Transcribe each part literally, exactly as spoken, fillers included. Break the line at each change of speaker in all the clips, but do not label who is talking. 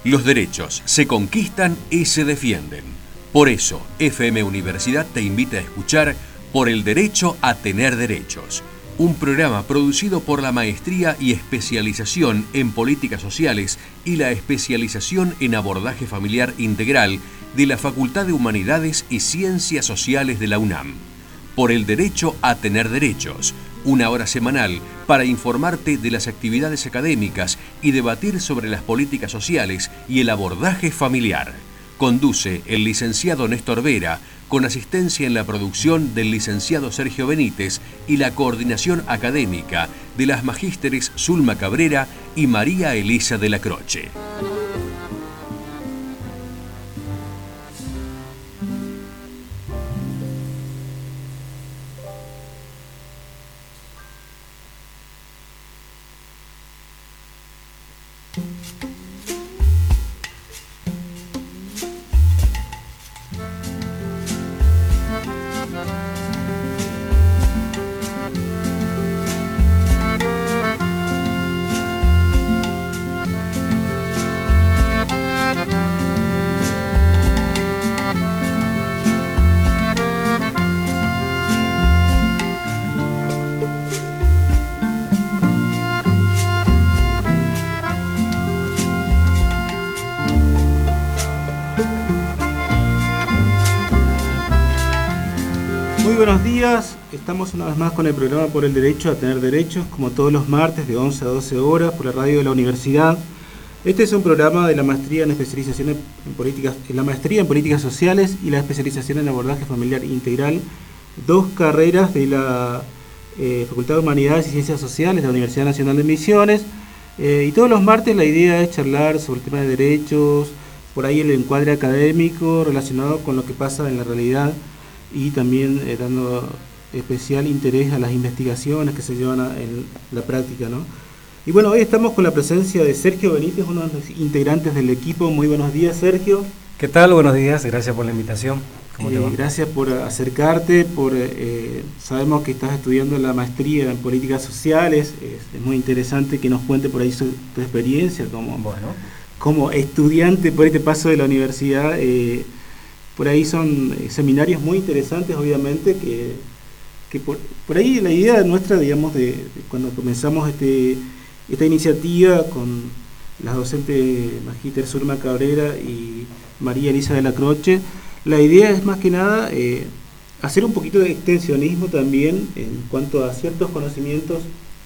Los derechos se conquistan y se defienden. Por eso, F M Universidad te invita a escuchar Por el Derecho a Tener Derechos, un programa producido por la Maestría y Especialización en Políticas Sociales y la Especialización en Abordaje Familiar Integral de la Facultad de Humanidades y Ciencias Sociales de la UNAM. Por el Derecho a Tener Derechos, una hora semanal para informarte de las actividades académicas y debatir sobre las políticas sociales y el abordaje familiar. Conduce el licenciado Néstor Vera, con asistencia en la producción del licenciado Sergio Benítez y la coordinación académica de las magísteres Zulma Cabrera y María Elisa de la Croce.
Buenos días, estamos una vez más con el programa Por el Derecho a Tener Derechos, como todos los martes de once a doce horas por la radio de la universidad. Este es un programa de la maestría en especialización en políticas, en la maestría en políticas sociales y la especialización en abordaje familiar integral, dos carreras de la eh, Facultad de Humanidades y Ciencias Sociales de la Universidad Nacional de Misiones. Eh, y todos los martes la idea es charlar sobre el tema de derechos, por ahí el encuadre académico relacionado con lo que pasa en la realidad, y también eh, dando especial interés a las investigaciones que se llevan a, en la práctica, ¿no? Y bueno, hoy estamos con la presencia de Sergio Benítez, uno de los integrantes del equipo. Muy buenos días, Sergio.
¿Qué tal? Buenos días, gracias por la invitación. ¿Cómo
eh,
te va?
Gracias por acercarte, por eh, sabemos que estás estudiando la maestría en políticas sociales, es, es muy interesante que nos cuente por ahí su, tu experiencia como,
bueno.
como estudiante por este paso de la universidad. eh, Por ahí son seminarios muy interesantes, obviamente, que, que por, por ahí la idea nuestra, digamos, de, de cuando comenzamos este, esta iniciativa con las docentes magíster Zulma Cabrera y María Elisa de la Croce, la idea es más que nada eh, hacer un poquito de extensionismo también en cuanto a ciertos conocimientos,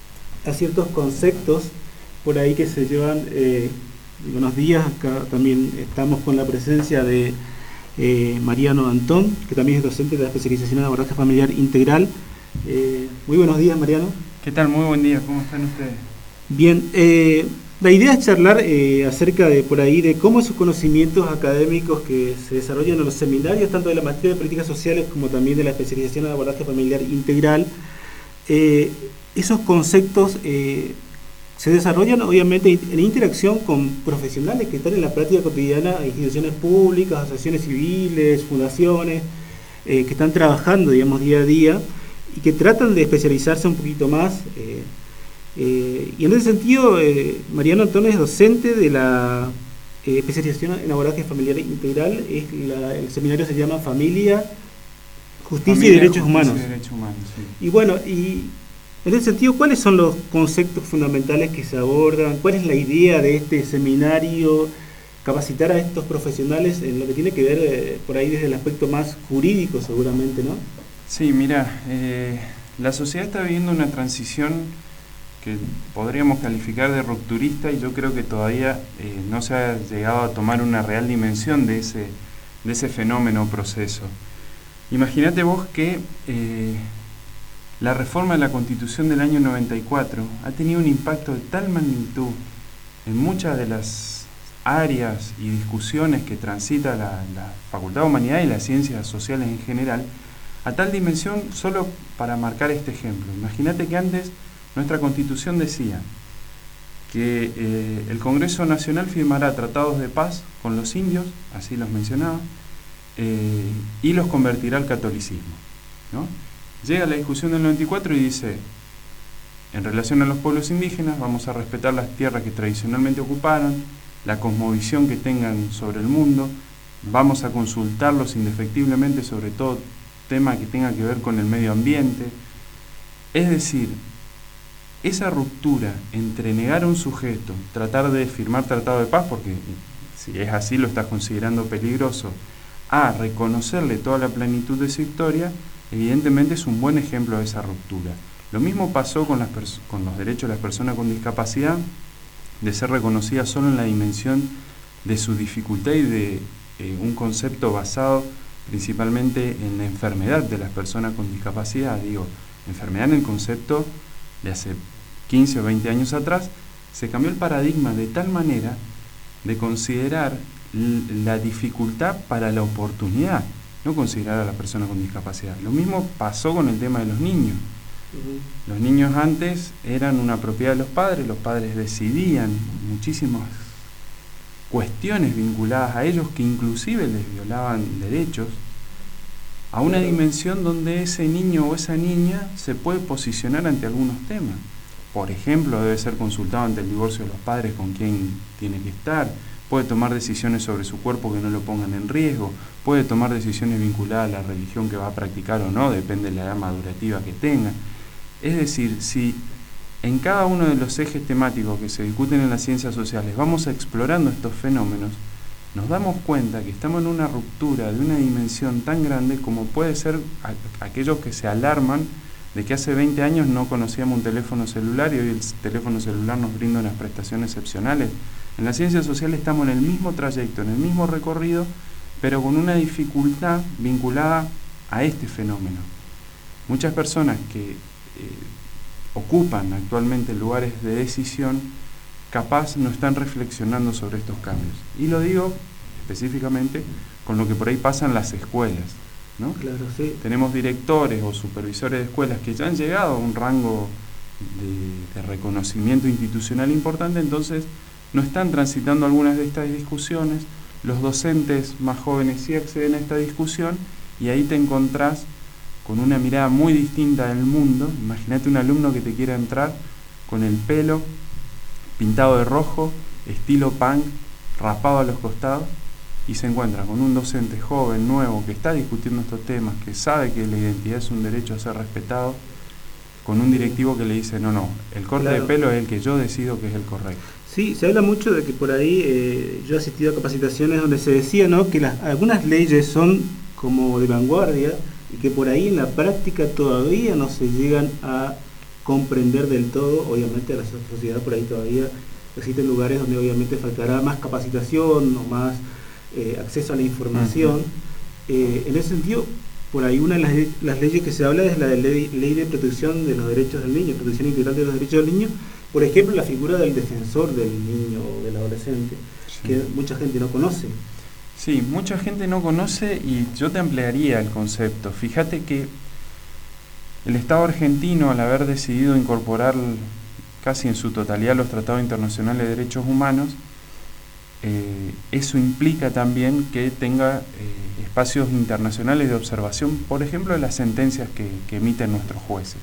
a ciertos conceptos por ahí que se llevan. Eh, buenos días, acá también estamos con la presencia de Eh, Mariano Antón, que también es docente de la especialización en abordaje familiar integral. Eh, muy buenos días, Mariano.
¿Qué tal? Muy buen día, ¿cómo están ustedes?
Bien, eh, la idea es charlar eh, acerca de por ahí de cómo esos conocimientos académicos que se desarrollan en los seminarios, tanto de la maestría de políticas sociales como también de la especialización en abordaje familiar integral, eh, esos conceptos eh, se desarrollan obviamente en interacción con profesionales que están en la práctica cotidiana, instituciones públicas, asociaciones civiles, fundaciones, eh, que están trabajando, digamos, día a día y que tratan de especializarse un poquito más. Eh, eh, y en ese sentido, eh, Mariano Antón es docente de la eh, especialización en abordaje familiar integral. Es la, el seminario se llama Familia, Justicia Familia, y Derechos Justicia Humanos.
Y, Derechos Humanos sí.
Y bueno, y en ese sentido, ¿cuáles son los conceptos fundamentales que se abordan? ¿Cuál es la idea de este seminario? Capacitar a estos profesionales en lo que tiene que ver eh, por ahí desde el aspecto más jurídico, seguramente, ¿no?
Sí, mira, eh, la sociedad está viviendo una transición que podríamos calificar de rupturista y yo creo que todavía eh, no se ha llegado a tomar una real dimensión de ese, de ese fenómeno o proceso. Imagínate vos que Eh, la reforma de la Constitución del año noventa y cuatro ha tenido un impacto de tal magnitud en muchas de las áreas y discusiones que transita la, la Facultad de Humanidades y las Ciencias Sociales en general, a tal dimensión, solo para marcar este ejemplo. Imagínate que antes nuestra Constitución decía que eh, el Congreso Nacional firmará tratados de paz con los indios, así los mencionaba, eh, y los convertirá al catolicismo, ¿no? Llega la discusión del noventa y cuatro y dice, en relación a los pueblos indígenas, vamos a respetar las tierras que tradicionalmente ocuparon, la cosmovisión que tengan sobre el mundo, vamos a consultarlos indefectiblemente sobre todo tema que tenga que ver con el medio ambiente. Es decir, esa ruptura entre negar a un sujeto, tratar de firmar tratado de paz, porque si es así lo estás considerando peligroso, a reconocerle toda la plenitud de su historia, evidentemente es un buen ejemplo de esa ruptura. Lo mismo pasó con, las con los derechos de las personas con discapacidad, de ser reconocidas solo en la dimensión de su dificultad y de eh, un concepto basado principalmente en la enfermedad de las personas con discapacidad. Digo, enfermedad en el concepto de hace quince o veinte años atrás, se cambió el paradigma de tal manera de considerar la dificultad para la oportunidad, no considerar a las personas con discapacidad. Lo mismo pasó con el tema de los niños. Uh-huh. Los niños antes eran una propiedad de los padres, los padres decidían muchísimas cuestiones vinculadas a ellos que inclusive les violaban derechos, a una dimensión donde ese niño o esa niña se puede posicionar ante algunos temas. Por ejemplo, debe ser consultado ante el divorcio de los padres con quién tiene que estar, puede tomar decisiones sobre su cuerpo que no lo pongan en riesgo, puede tomar decisiones vinculadas a la religión que va a practicar o no, depende de la edad madurativa que tenga. Es decir, si en cada uno de los ejes temáticos que se discuten en las ciencias sociales vamos explorando estos fenómenos, nos damos cuenta que estamos en una ruptura de una dimensión tan grande como puede ser a, aquellos que se alarman de que hace veinte años no conocíamos un teléfono celular y hoy el teléfono celular nos brinda unas prestaciones excepcionales. En las ciencias sociales estamos en el mismo trayecto, en el mismo recorrido, pero con una dificultad vinculada a este fenómeno. Muchas personas que eh, ocupan actualmente lugares de decisión, capaz no están reflexionando sobre estos cambios. Y lo digo específicamente con lo que por ahí pasa en las escuelas, ¿no?
Claro, sí.
Tenemos directores o supervisores de escuelas que ya han llegado a un rango de, de reconocimiento institucional importante, entonces no están transitando algunas de estas discusiones. Los docentes más jóvenes sí acceden a esta discusión y ahí te encontrás con una mirada muy distinta del mundo. Imagínate un alumno que te quiera entrar con el pelo pintado de rojo, estilo punk, rapado a los costados, y se encuentra con un docente joven, nuevo, que está discutiendo estos temas, que sabe que la identidad es un derecho a ser respetado, con un directivo que le dice, no, no, el corte claro. de pelo es el que yo decido que es el correcto.
Sí, se habla mucho de que por ahí, eh, yo he asistido a capacitaciones donde se decía, ¿no?, que las, algunas leyes son como de vanguardia y que por ahí en la práctica todavía no se llegan a comprender del todo. Obviamente la sociedad por ahí todavía existen lugares donde obviamente faltará más capacitación o más eh, acceso a la información. Uh-huh. Eh, en ese sentido, por ahí una de las, las leyes que se habla es la de ley, ley de protección de los derechos del niño, protección integral de los derechos del niño. Por ejemplo, la figura del defensor del niño o del adolescente, sí, que mucha gente no conoce.
Sí, mucha gente no conoce, y yo te ampliaría el concepto. Fíjate que el Estado argentino, al haber decidido incorporar casi en su totalidad los tratados internacionales de derechos humanos, eh, eso implica también que tenga eh, espacios internacionales de observación, por ejemplo, de las sentencias que, que emiten nuestros jueces.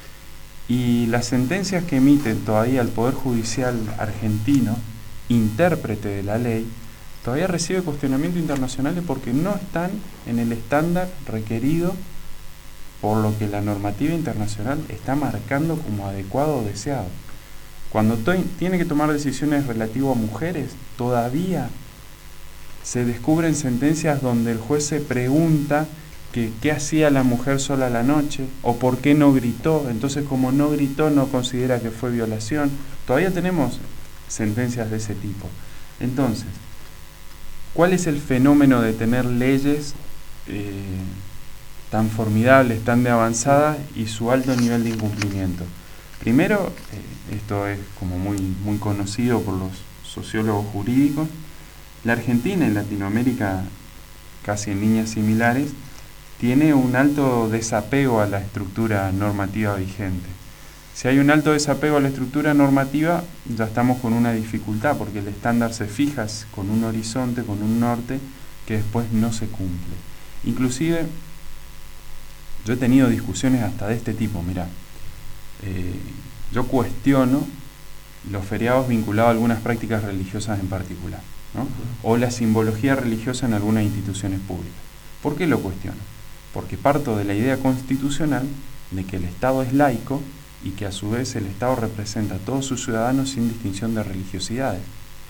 Y las sentencias que emiten todavía el Poder Judicial argentino, intérprete de la ley, todavía recibe cuestionamiento internacionales porque no están en el estándar requerido por lo que la normativa internacional está marcando como adecuado o deseado. Cuando to- tiene que tomar decisiones relativas a mujeres, todavía se descubren sentencias donde el juez se pregunta que qué hacía la mujer sola a la noche o por qué no gritó. Entonces, como no gritó, no considera que fue violación. Todavía tenemos sentencias de ese tipo. Entonces, ¿cuál es el fenómeno de tener leyes eh, tan formidables, tan de avanzada y su alto nivel de incumplimiento? Primero, eh, esto es como muy, muy conocido por los sociólogos jurídicos, la Argentina y Latinoamérica, casi en líneas similares, tiene un alto desapego a la estructura normativa vigente. Si hay un alto desapego a la estructura normativa, ya estamos con una dificultad, porque el estándar se fija con un horizonte, con un norte, que después no se cumple. Inclusive, yo he tenido discusiones hasta de este tipo. Mirá, eh, yo cuestiono los feriados vinculados a algunas prácticas religiosas en particular, ¿no? O la simbología religiosa en algunas instituciones públicas. ¿Por qué lo cuestiono? Porque parto de la idea constitucional de que el Estado es laico y que a su vez el Estado representa a todos sus ciudadanos sin distinción de religiosidades.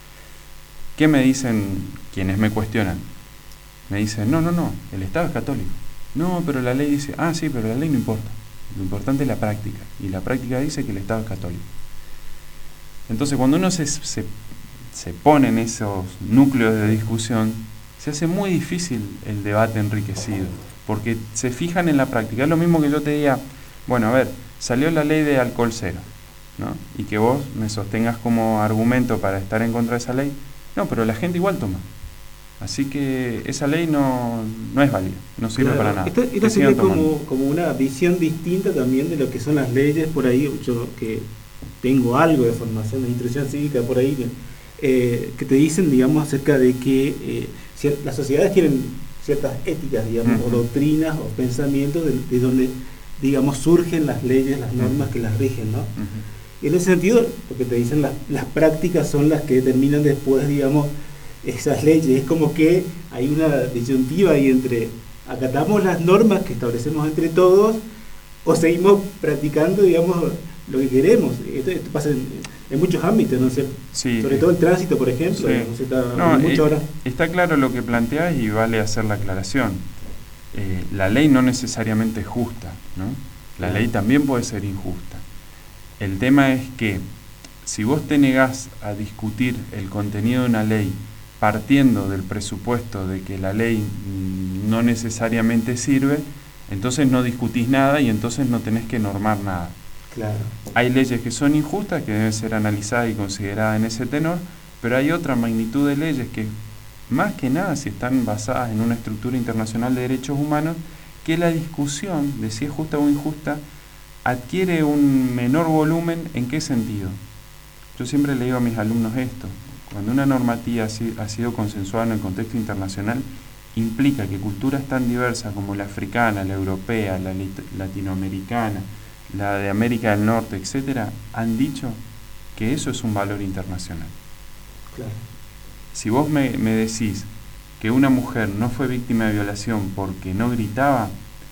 ¿Qué me dicen quienes me cuestionan? Me dicen, no, no, no, el Estado es católico. No, pero la ley dice, ah, sí, pero la ley no importa. Lo importante es la práctica. Y la práctica dice que el Estado es católico. Entonces, cuando uno se, se, se pone en esos núcleos de discusión, se hace muy difícil el debate enriquecido, porque se fijan en la práctica. Es lo mismo que yo te diga, bueno, a ver, salió la ley de alcohol cero, ¿no? Y que vos me sostengas como argumento para estar en contra de esa ley. No, pero la gente igual toma. Así que esa ley no, no es válida, no sirve
claro,
para nada.
Esto, esto sería como, como una visión distinta también de lo que son las leyes por ahí. Yo que tengo algo de formación de instrucción cívica por ahí, eh, que te dicen, digamos, acerca de que eh, cier- las sociedades tienen ciertas éticas, digamos, uh-huh. o doctrinas o pensamientos de, de donde, digamos, surgen las leyes, las normas uh-huh. que las rigen, ¿no? Uh-huh. Y en ese sentido, porque te dicen las, las prácticas son las que determinan después, digamos, esas leyes. Es como que hay una disyuntiva ahí entre acatamos las normas que establecemos entre todos o seguimos practicando, digamos, lo que queremos. Esto, esto pasa en, en muchos ámbitos, ¿no sé?
Sí,
sobre todo el tránsito, por ejemplo.
Sí.
No sé, está,
no,
mucho
eh,
ahora.
Está claro lo que planteás y vale hacer la aclaración. Eh, la ley no necesariamente es justa, ¿no? La claro. ley también puede ser injusta. El tema es que si vos te negás a discutir el contenido de una ley partiendo del presupuesto de que la ley no necesariamente sirve, entonces no discutís nada y entonces no tenés que normar nada.
Claro.
Hay leyes que son injustas, que deben ser analizadas y consideradas en ese tenor, pero hay otra magnitud de leyes que, más que nada, si están basadas en una estructura internacional de derechos humanos, que la discusión de si es justa o injusta adquiere un menor volumen. ¿En qué sentido? Yo siempre le digo a mis alumnos esto: cuando una normativa ha sido consensuada en el contexto internacional, implica que culturas tan diversas como la africana, la europea, la latinoamericana, la de América del Norte, etcétera, han dicho que eso es un valor internacional.
Claro.
Si vos me, me decís que una mujer no fue víctima de violación porque no gritaba,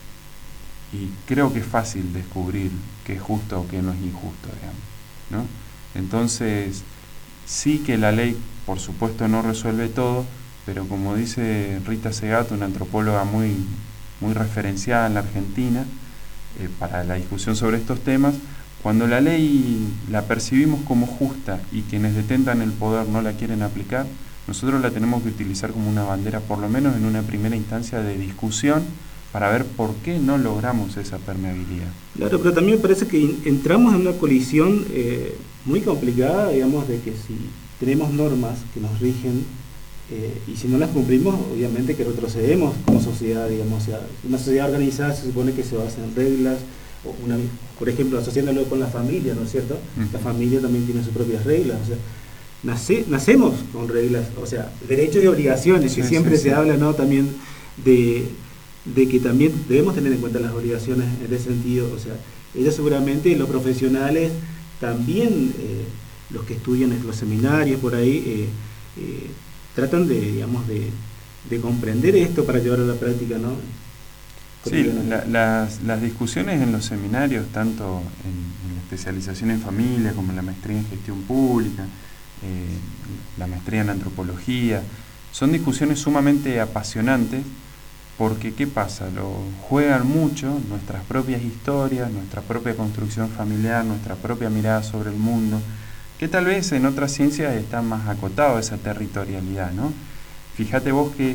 y creo que es fácil descubrir qué es justo o qué no es injusto, digamos, ¿no? Entonces, sí que la ley, por supuesto, no resuelve todo, pero como dice Rita Segato, una antropóloga muy, muy referenciada en la Argentina eh, para la discusión sobre estos temas, cuando la ley la percibimos como justa y quienes detentan el poder no la quieren aplicar, nosotros la tenemos que utilizar como una bandera, por lo menos en una primera instancia de discusión, para ver por qué no logramos esa permeabilidad.
Claro, pero también me parece que entramos en una colisión eh, muy complicada, digamos, de que si tenemos normas que nos rigen eh, y si no las cumplimos, obviamente que retrocedemos como sociedad, digamos. O sea, una sociedad organizada se supone que se basa en reglas, o una, por ejemplo, asociándolo con la familia, ¿no es cierto? Uh-huh. La familia también tiene sus propias reglas, o sea, nace, nacemos con reglas, o sea, derechos y obligaciones, sí, que siempre sí, se sí. habla, ¿no? También de... de que también debemos tener en cuenta las obligaciones en ese sentido. O sea, ellos seguramente, los profesionales, también eh, los que estudian en los seminarios por ahí, eh, eh, tratan de, digamos, de, de comprender esto para llevar a la práctica, ¿no?
Sí, la, las, las discusiones en los seminarios, tanto en, en la especialización en familia como en la maestría en gestión pública, eh, la maestría en antropología, son discusiones sumamente apasionantes. Porque, ¿qué pasa? Lo juegan mucho nuestras propias historias, nuestra propia construcción familiar, nuestra propia mirada sobre el mundo, que tal vez en otras ciencias está más acotado esa territorialidad, ¿no? Fíjate vos que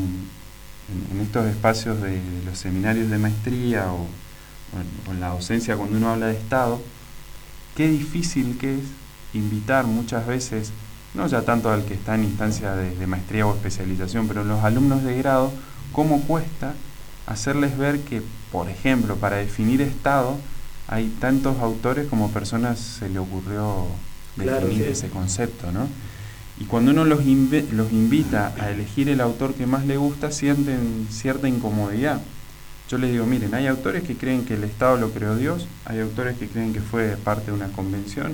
en, en estos espacios de, de los seminarios de maestría o, o en la docencia, cuando uno habla de Estado, qué difícil que es invitar muchas veces, no ya tanto al que está en instancia de, de maestría o especialización, pero los alumnos de grado, cómo cuesta hacerles ver que, por ejemplo, para definir Estado hay tantos autores como personas se le ocurrió definir claro, sí. ese concepto, ¿no? Y cuando uno los, inv- los invita a elegir el autor que más le gusta, sienten cierta incomodidad. Yo les digo, miren, hay autores que creen que el Estado lo creó Dios, hay autores que creen que fue parte de una convención,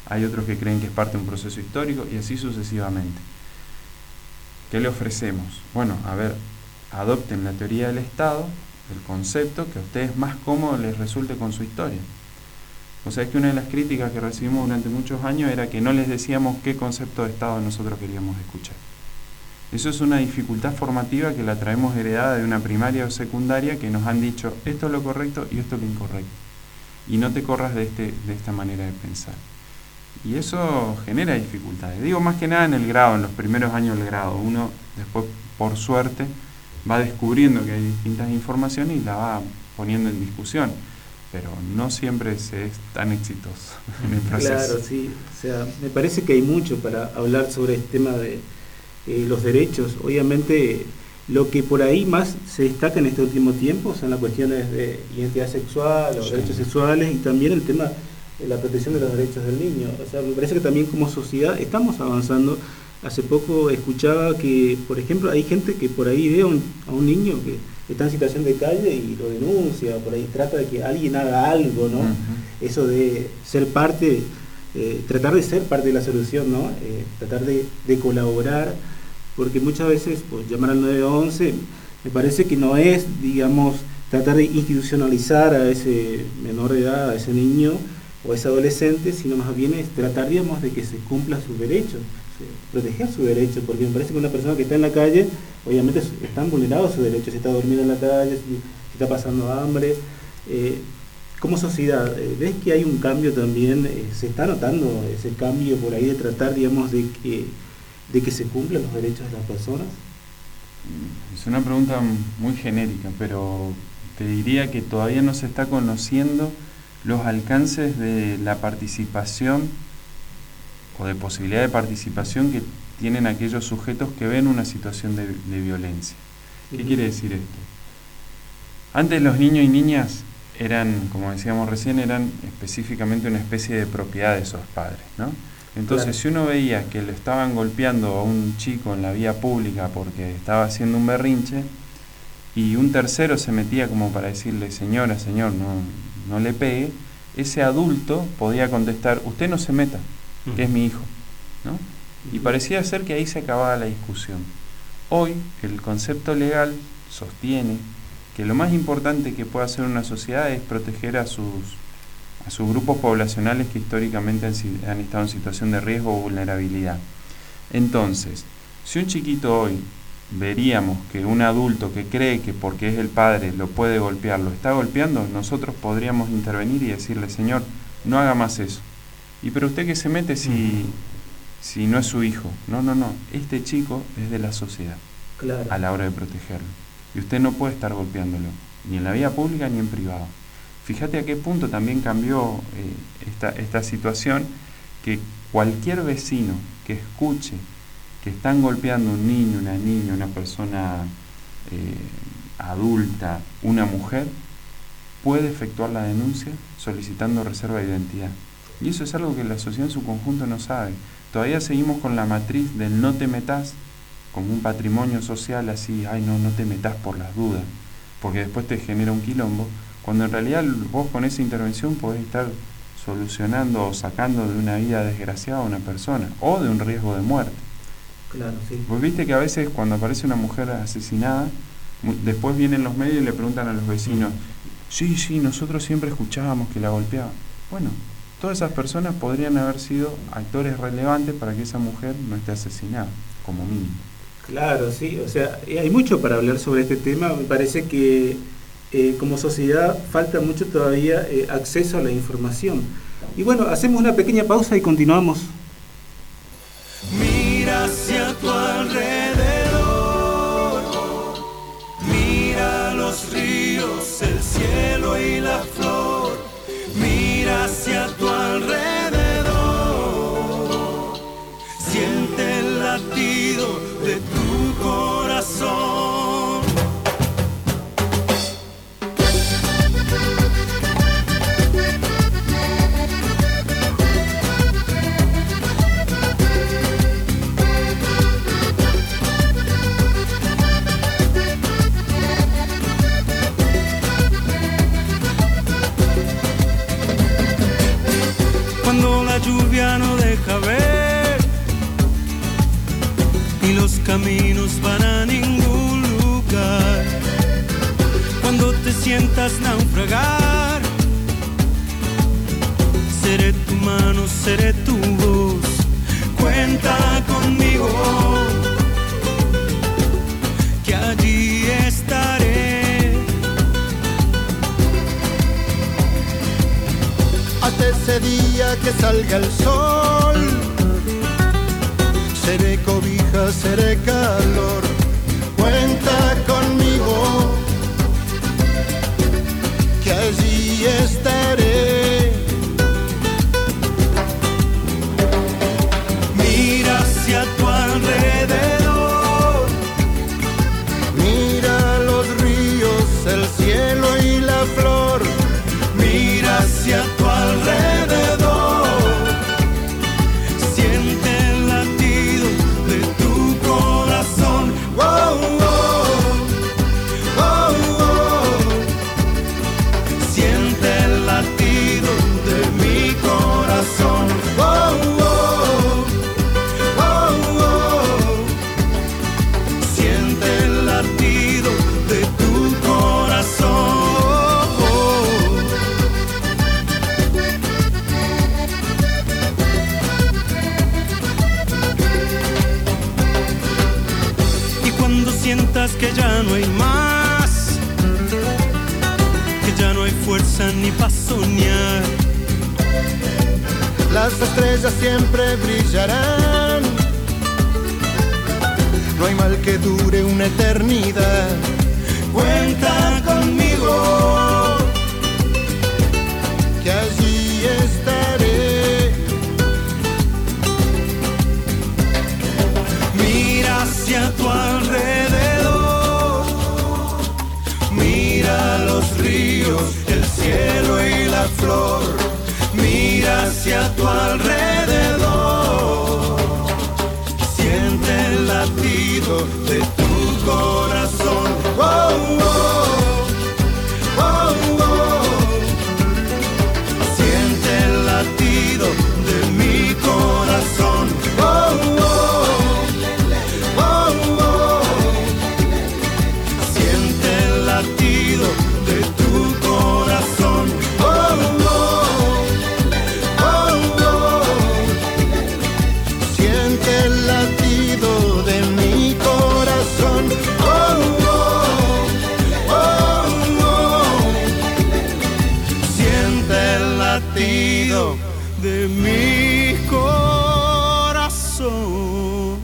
hay otros que creen que es parte de un proceso histórico y así sucesivamente. ¿Qué le ofrecemos? Bueno, a ver, adopten la teoría del Estado, el concepto que a ustedes más cómodo les resulte con su historia. O sea, es que una de las críticas que recibimos durante muchos años era que no les decíamos qué concepto de Estado nosotros queríamos escuchar. Eso es una dificultad formativa que la traemos heredada de una primaria o secundaria que nos han dicho esto es lo correcto y esto es lo incorrecto. Y no te corras de, este, de esta manera de pensar. Y eso genera dificultades. Digo más que nada en el grado, en los primeros años del grado. Uno después, por suerte, va descubriendo que hay distintas informaciones y la va poniendo en discusión. Pero no siempre se es tan exitoso en el proceso.
Claro, sí. O sea, me parece que hay mucho para hablar sobre el tema de eh, los derechos. Obviamente, lo que por ahí más se destaca en este último tiempo son las cuestiones de identidad sexual, los sí. derechos sexuales y también el tema de la protección de los derechos del niño. O sea, me parece que también como sociedad estamos avanzando. Hace poco escuchaba que, por ejemplo, hay gente que por ahí ve a un, a un niño que está en situación de calle y lo denuncia, por ahí trata de que alguien haga algo, ¿no? Uh-huh. Eso de ser parte, eh, tratar de ser parte de la solución, ¿no? Eh, tratar de, de colaborar, porque muchas veces pues llamar al nueve once me parece que no es, digamos, tratar de institucionalizar a ese menor de edad, a ese niño o a ese adolescente, sino más bien es tratar, digamos, de que se cumpla sus derechos, proteger sus derechos, porque me parece que una persona que está en la calle, obviamente están vulnerados sus derechos, si está dormido en la calle, si, si está pasando hambre. Eh, como sociedad, eh, ¿ves que hay un cambio también? Eh, ¿Se está notando ese cambio por ahí de tratar, digamos, de que, de que se cumplan los derechos de las personas?
Es una pregunta muy genérica, pero te diría que todavía no se está conociendo los alcances de la participación o de posibilidad de participación que tienen aquellos sujetos que ven una situación de, de violencia. ¿Qué uh-huh. quiere decir esto? Antes los niños y niñas eran, como decíamos recién, eran específicamente una especie de propiedad de esos padres, ¿no? Entonces, claro. si uno veía que le estaban golpeando a un chico en la vía pública porque estaba haciendo un berrinche y un tercero se metía como para decirle, señora, señor, no, no le pegue, ese adulto podía contestar, usted no se meta, que es mi hijo, ¿no? Y parecía ser que ahí se acababa la discusión. Hoy el concepto legal sostiene que lo más importante que puede hacer una sociedad es proteger a sus, a sus grupos poblacionales que históricamente han, han estado en situación de riesgo o vulnerabilidad. Entonces, si un chiquito hoy veríamos que un adulto que cree que porque es el padre lo puede golpear, lo está golpeando, nosotros podríamos intervenir y decirle, señor, no haga más eso. ¿Y pero usted qué se mete si, uh-huh. si no es su hijo? No, no, no. Este chico es de la sociedad, claro. a la hora de protegerlo. Y usted no puede estar golpeándolo, ni en la vía pública ni en privado. Fíjate a qué punto también cambió eh, esta, esta situación, que cualquier vecino que escuche que están golpeando a un niño, una niña, una persona eh, adulta, una mujer, puede efectuar la denuncia solicitando reserva de identidad. Y eso es algo que la sociedad en su conjunto no sabe. Todavía seguimos con la matriz del no te metas como un patrimonio social así, ay no, no te metas por las dudas, porque después te genera un quilombo, cuando en realidad vos con esa intervención podés estar solucionando o sacando de una vida desgraciada a una persona, o de un riesgo de muerte.
Claro, sí.
Vos viste que a veces cuando aparece una mujer asesinada, después vienen los medios y le preguntan a los vecinos, sí, sí, nosotros siempre escuchábamos que la golpeaba. Bueno, todas esas personas podrían haber sido actores relevantes para que esa mujer no esté asesinada, como mínimo.
Claro, sí, o sea, hay mucho para hablar sobre este tema. Me parece que eh, como sociedad falta mucho todavía eh, acceso a la información. Y bueno, hacemos una pequeña pausa y continuamos.
Mira hacia tu alrededor, mira los ríos, el cielo y la flor, mira hacia tu alrededor, siente el latido de tu corazón. lluvia no deja ver y los caminos van a ningún lugar. Cuando te sientas naufragar, seré tu mano, seré tu voz. Cuenta conmigo, que allí estaré.
Hasta ese día que salga el sol, seré cobija, seré calor. Cuenta conmigo, que allí estaré.
Mira hacia tu alrededor,
mira los ríos, el cielo y la flor.
mira hacia tu alrededor, siente el latido de tu corazón.
Wow, wow, wow, wow.
Siente el latido de mi corazón.
Wow, wow, wow, wow.
Siente el latido de tu corazón. Y cuando sientas que ya no hay más, que ya no hay fuerza ni para soñar,
Las estrellas siempre brillarán, no hay mal que dure una eternidad.
cuenta conmigo,
Que allí estaré.
mira hacia tu alrededor, mira los ríos, el cielo y la flor, mira hacia tu alrededor, siente el latido de tu corazón.
Wow, wow, wow, wow.
Siente el latido de mi corazón.
Wow, wow, wow, wow.
Siente el latido de tu corazón.
Wow, wow, wow, wow. Siente el latido de mi corazón. Wow, wow, wow, wow.
Siente el latido de mi corazón.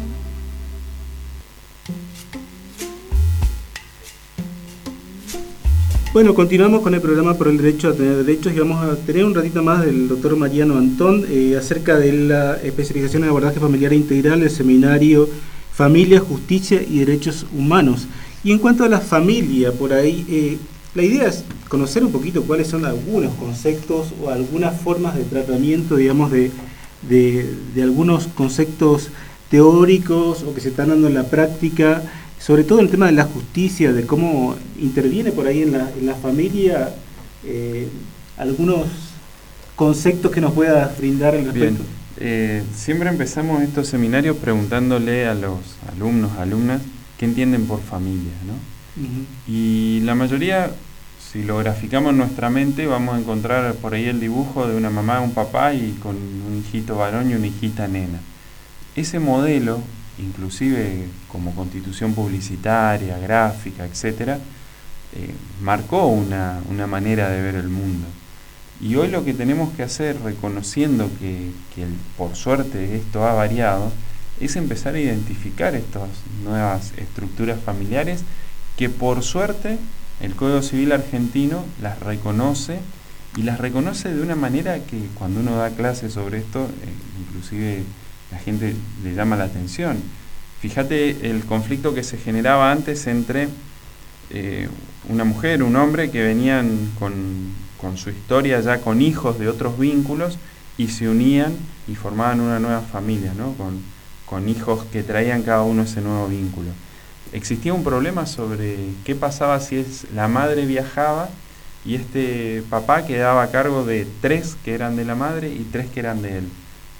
Bueno, continuamos con el programa Por el Derecho a Tener Derechos y vamos a tener un ratito más del doctor Mariano Antón eh, acerca de la especialización en abordaje familiar integral del seminario Familia, Justicia y Derechos Humanos. Y en cuanto a la familia, por ahí, eh, la idea es conocer un poquito cuáles son algunos conceptos o algunas formas de tratamiento, digamos, de, de, de algunos conceptos teóricos o que se están dando en la práctica, sobre todo el tema de la justicia, de cómo interviene por ahí en la, en la familia, eh, algunos conceptos que nos pueda brindar al respecto.
Bien, eh, siempre empezamos estos seminarios preguntándole a los alumnos, alumnas, qué entienden por familia, ¿no?
Uh-huh.
Y la mayoría, si lo graficamos en nuestra mente, vamos a encontrar por ahí el dibujo de una mamá, un papá y con un hijito varón y una hijita nena. Ese modelo, inclusive como constitución publicitaria, gráfica, etcétera, eh, marcó una, una manera de ver el mundo. Y hoy lo que tenemos que hacer, reconociendo que, que el, por suerte esto ha variado, es empezar a identificar estas nuevas estructuras familiares que por suerte el Código Civil argentino las reconoce, y las reconoce de una manera que cuando uno da clases sobre esto, eh, inclusive la gente le llama la atención. Fíjate el conflicto que se generaba antes entre eh, una mujer, un hombre que venían con, con su historia ya con hijos de otros vínculos y se unían y formaban una nueva familia, ¿no? Con, con hijos que traían cada uno ese nuevo vínculo. Existía un problema sobre qué pasaba si es, la madre viajaba y este papá quedaba a cargo de tres que eran de la madre y tres que eran de él.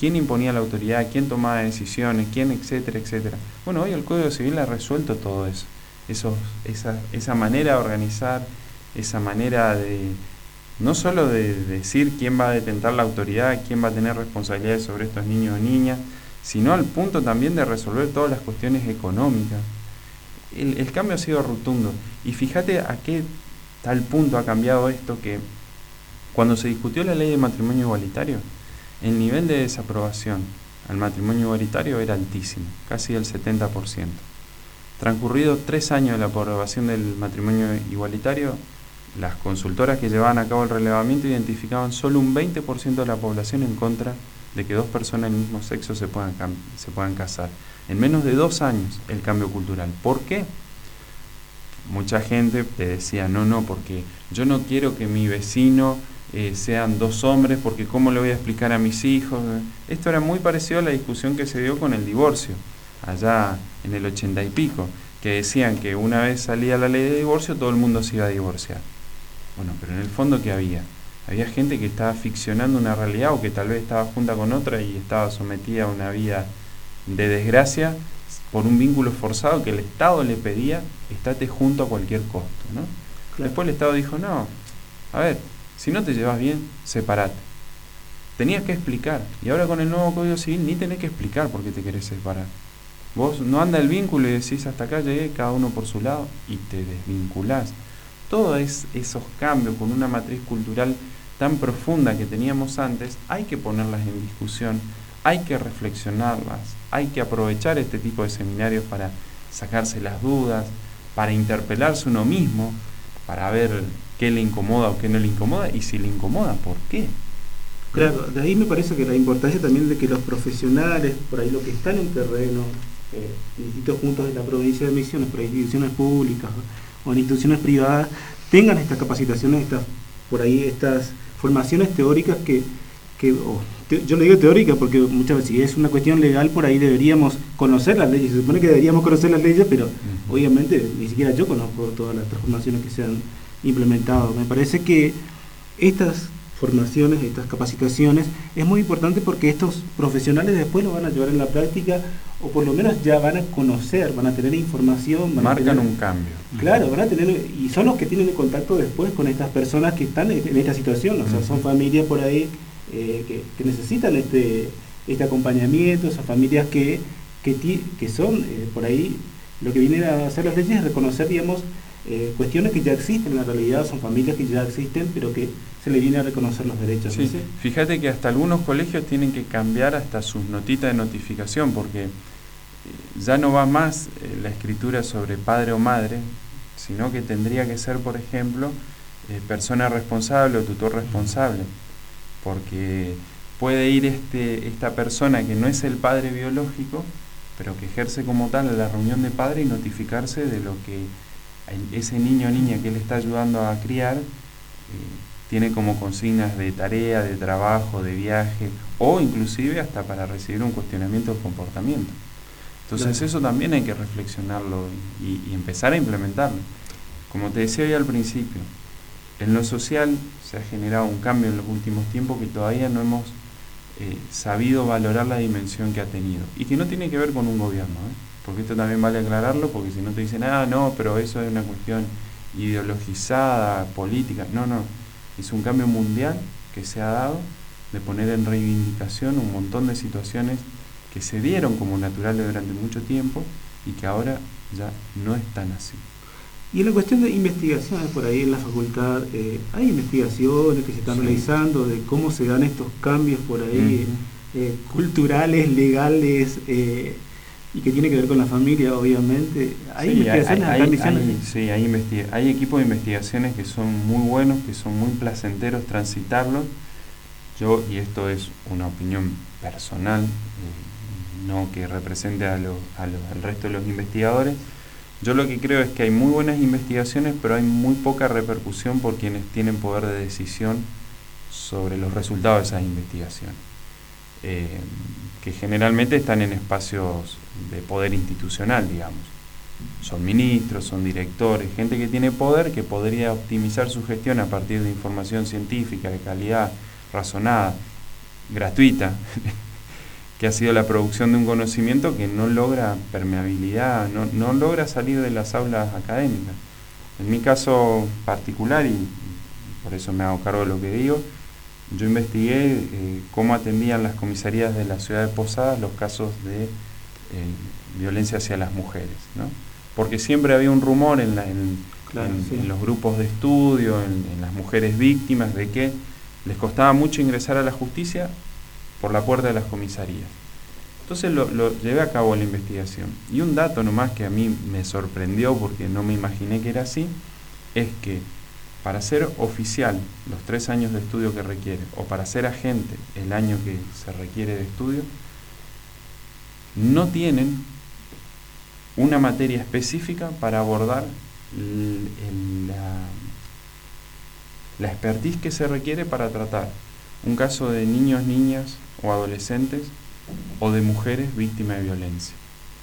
quién imponía la autoridad, quién tomaba decisiones, quién, etcétera, etcétera. Bueno, hoy el Código Civil ha resuelto todo eso, eso esa, esa manera de organizar, esa manera de, no solo de, de decir quién va a detentar la autoridad, quién va a tener responsabilidades sobre estos niños o niñas, sino al punto también de resolver todas las cuestiones económicas. El, el cambio ha sido rotundo, y fíjate a qué tal punto ha cambiado esto, que cuando se discutió la ley de matrimonio igualitario, el nivel de desaprobación al matrimonio igualitario era altísimo, casi el setenta por ciento. Transcurridos tres años de la aprobación del matrimonio igualitario, las consultoras que llevaban a cabo el relevamiento identificaban solo un veinte por ciento de la población en contra de que dos personas del mismo sexo se puedan, se puedan casar. En menos de dos años el cambio cultural. ¿Por qué? Mucha gente te decía, no, no, porque yo no quiero que mi vecino eh, sean dos hombres, porque ¿cómo le voy a explicar a mis hijos? Esto era muy parecido a la discusión que se dio con el divorcio, allá en el ochenta y pico, que decían que una vez salía la ley de divorcio, todo el mundo se iba a divorciar. Bueno, pero en el fondo, ¿qué había? Había gente que estaba ficcionando una realidad, o que tal vez estaba junta con otra y estaba sometida a una vida de desgracia por un vínculo forzado que el Estado le pedía, estate junto a cualquier costo, ¿no? Claro. Después el Estado dijo, no, a ver, si no te llevas bien, separate. Tenías que explicar, y ahora con el nuevo Código Civil ni tenés que explicar por qué te querés separar. Vos no anda el vínculo y decís, hasta acá llegué, cada uno por su lado, y te desvinculás. Todos es, esos cambios con una matriz cultural tan profunda que teníamos antes, hay que ponerlas en discusión, hay que reflexionarlas, hay que aprovechar este tipo de seminarios para sacarse las dudas, para interpelarse uno mismo, para ver qué le incomoda o qué no le incomoda, y si le incomoda, ¿por qué?
Claro, de ahí me parece que la importancia también de que los profesionales, por ahí los que están en terreno, eh, en distintos puntos de la provincia de Misiones, por ahí instituciones públicas o en instituciones privadas, tengan estas capacitaciones, estas, por ahí estas formaciones teóricas que, que oh, te, yo le digo teórica porque muchas veces si es una cuestión legal, por ahí deberíamos conocer las leyes, se supone que deberíamos conocer las leyes, pero uh-huh. obviamente ni siquiera yo conozco todas las transformaciones que se han implementado. Me parece que estas formaciones, estas capacitaciones, es muy importante porque estos profesionales después lo van a llevar en la práctica, o por lo menos ya van a conocer, van a tener información. Van
Marcan
a tener,
un cambio.
Claro, van a tener, y son los que tienen el contacto después con estas personas que están en esta situación, o sea, uh-huh. son familias por ahí eh, que, que necesitan este este acompañamiento, son familias que, que, ti, que son eh, por ahí, lo que vienen a hacer las leyes es reconocer, digamos, Eh, cuestiones que ya existen en la realidad, son familias que ya existen, pero que se le viene a reconocer los derechos.
Sí, ¿sí? Fíjate que hasta algunos colegios tienen que cambiar hasta sus notitas de notificación, porque ya no va más eh, la escritura sobre padre o madre, sino que tendría que ser, por ejemplo, eh, persona responsable o tutor responsable, porque puede ir este esta persona que no es el padre biológico, pero que ejerce como tal a la reunión de padre y notificarse de lo que ese niño o niña que él está ayudando a criar eh, tiene como consignas de tarea, de trabajo, de viaje, o inclusive hasta para recibir un cuestionamiento del comportamiento. Entonces claro. Eso también hay que reflexionarlo y, y empezar a implementarlo. Como te decía hoy al principio, en lo social se ha generado un cambio en los últimos tiempos que todavía no hemos eh, sabido valorar la dimensión que ha tenido, y que no tiene que ver con un gobierno, ¿eh? Porque esto también vale aclararlo, porque si no te dicen, ah, no, pero eso es una cuestión ideologizada, política. No, no, es un cambio mundial que se ha dado de poner en reivindicación un montón de situaciones que se dieron como naturales durante mucho tiempo y que ahora ya no están así.
Y en la cuestión de investigaciones, por ahí en la facultad, eh, hay investigaciones que se están sí. realizando de cómo se dan estos cambios por ahí, uh-huh. eh, culturales, legales, eh, y que tiene que ver con la familia, obviamente. ¿Hay sí, investigaciones
hay, hay,
hay,
hay, Sí, hay, investiga- hay equipos de investigaciones que son muy buenos, que son muy placenteros transitarlos. Yo, y esto es una opinión personal, eh, no que represente a lo, a lo, al resto de los investigadores, yo lo que creo es que hay muy buenas investigaciones, pero hay muy poca repercusión por quienes tienen poder de decisión sobre los resultados de esas investigaciones. Eh, que generalmente están en espacios de poder institucional, digamos. Son ministros, son directores, gente que tiene poder, que podría optimizar su gestión a partir de información científica, de calidad, razonada, gratuita, que ha sido la producción de un conocimiento que no logra permeabilidad, no, no logra salir de las aulas académicas. En mi caso particular, y por eso me hago cargo de lo que digo, yo investigué eh, cómo atendían las comisarías de la ciudad de Posadas los casos de eh, violencia hacia las mujeres, ¿no? Porque siempre había un rumor en, la, en, claro, en, sí. en los grupos de estudio, en, en las mujeres víctimas, de que les costaba mucho ingresar a la justicia por la puerta de las comisarías. Entonces lo, lo llevé a cabo la investigación. Y un dato nomás que a mí me sorprendió, porque no me imaginé que era así, es que para ser oficial los tres años de estudio que requiere, o para ser agente el año que se requiere de estudio, no tienen una materia específica para abordar el, el, la, la expertise que se requiere para tratar un caso de niños, niñas o adolescentes o de mujeres víctimas de violencia.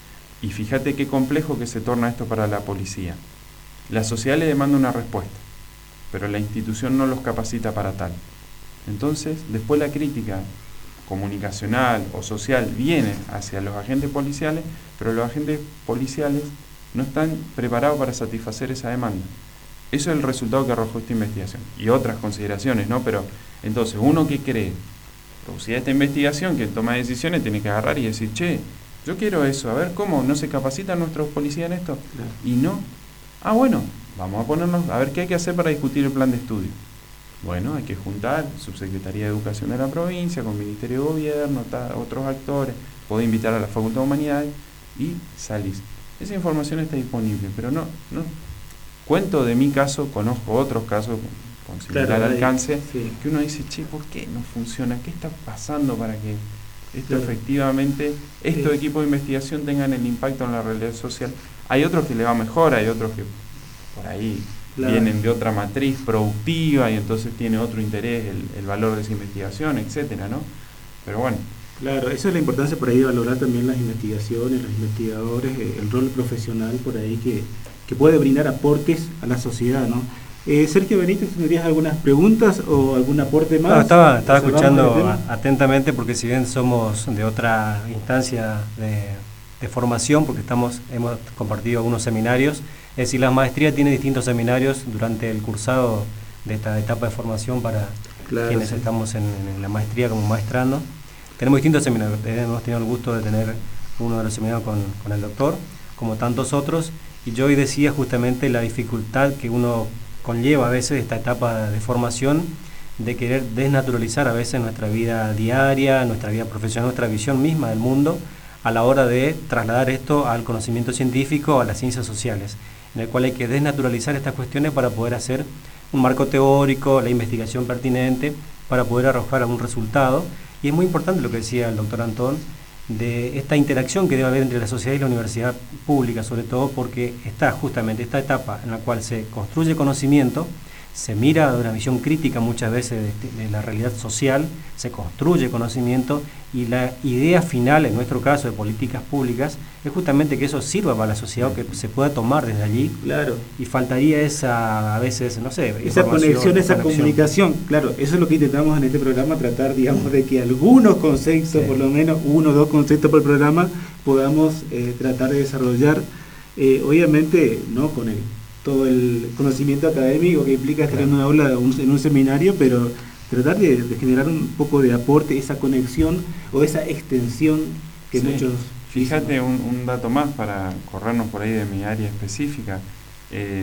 Y fíjate qué complejo que se torna esto para la policía. La sociedad le demanda una respuesta, pero la institución no los capacita para tal. Entonces, después la crítica comunicacional o social viene hacia los agentes policiales, pero los agentes policiales no están preparados para satisfacer esa demanda. Eso es el resultado que arrojó esta investigación. Y otras consideraciones, ¿no? Pero entonces, uno que cree, producida esta investigación, que toma decisiones, tiene que agarrar y decir, che, yo quiero eso, a ver, ¿cómo? ¿No se capacitan nuestros policías en esto? Claro. Y no. Ah, bueno, vamos a ponernos, a ver qué hay que hacer para discutir el plan de estudio. Bueno, hay que juntar Subsecretaría de Educación de la provincia, con Ministerio de Gobierno, ta, otros actores, puedo invitar a la Facultad de Humanidades y salís. Esa información está disponible, pero no, no. Cuento de mi caso, conozco otros casos con similar claro, alcance, sí. que uno dice, che, ¿por qué no funciona? ¿Qué está pasando para que esto claro. efectivamente, estos sí. equipos de investigación tengan el impacto en la realidad social? Hay otros que le va mejor, hay otros que por ahí claro. vienen de otra matriz productiva y entonces tiene otro interés el, el valor de esa investigación, etcétera, ¿no? Pero bueno.
Claro, esa es la importancia por ahí de valorar también las investigaciones, los investigadores, el rol profesional por ahí que, que puede brindar aportes a la sociedad, ¿no? Eh, Sergio Benítez, ¿tendrías algunas preguntas o algún aporte más?
No, estaba estaba escuchando atentamente, porque si bien somos de otra instancia de, de formación, porque estamos hemos compartido algunos seminarios, es decir, la maestría tiene distintos seminarios durante el cursado de esta etapa de formación para claro, quienes sí. estamos en, en la maestría como maestrando. Tenemos distintos seminarios, hemos tenido el gusto de tener uno de los seminarios con, con el doctor, como tantos otros, y yo hoy decía justamente la dificultad que uno conlleva a veces esta etapa de formación, de querer desnaturalizar a veces nuestra vida diaria, nuestra vida profesional, nuestra visión misma del mundo, a la hora de trasladar esto al conocimiento científico, a las ciencias sociales, en el cual hay que desnaturalizar estas cuestiones para poder hacer un marco teórico, la investigación pertinente, para poder arrojar algún resultado. Y es muy importante lo que decía el doctor Antón, de esta interacción que debe haber entre la sociedad y la universidad pública, sobre todo porque está justamente esta etapa en la cual se construye conocimiento, se mira de una visión crítica muchas veces de, de la realidad social, se construye conocimiento, y la idea final, en nuestro caso de políticas públicas, es justamente que eso sirva para la sociedad, que se pueda tomar desde allí.
Claro.
Y faltaría esa, a veces, no sé,
esa conexión, esa conexión. comunicación. Claro, eso es lo que intentamos en este programa, tratar, digamos, de que algunos conceptos, sí. por lo menos uno o dos conceptos por programa, podamos eh, tratar de desarrollar, eh, obviamente, no con el todo el conocimiento académico que implica estar claro. en una aula, un, en un seminario, pero tratar de, de generar un poco de aporte, esa conexión o esa extensión que sí. muchos...
Fíjate un, un dato más para corrernos por ahí de mi área específica. Eh,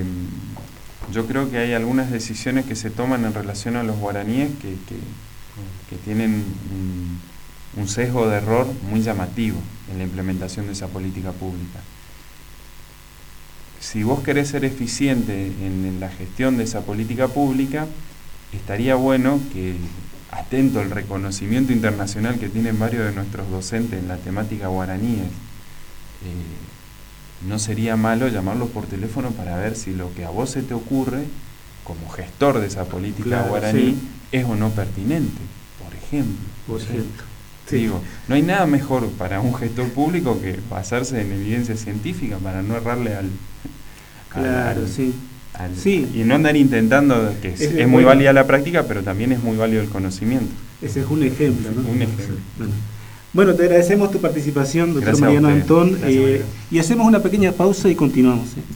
yo creo que hay algunas decisiones que se toman en relación a los guaraníes que, que, que tienen un, un sesgo de error muy llamativo en la implementación de esa política pública. Si vos querés ser eficiente en, en la gestión de esa política pública, estaría bueno que, atento al reconocimiento internacional que tienen varios de nuestros docentes en la temática guaraníes, eh, no sería malo llamarlos por teléfono para ver si lo que a vos se te ocurre, como gestor de esa política claro, guaraní, sí. es o no pertinente, por ejemplo.
Por ejemplo.
Sí. Digo, no hay nada mejor para un gestor público que basarse en evidencia científica para no errarle al...
Claro,
al,
sí.
Al,
sí.
Y no andar intentando, que es, es, es muy válida la práctica, pero también es muy válido el conocimiento.
Ese es un ejemplo, ¿no?
Un ejemplo.
Bueno, Bueno, te agradecemos tu participación, doctor
Gracias
Mariano Antón,
Gracias,
eh,
Mariano.
y hacemos una pequeña pausa y continuamos. ¿eh?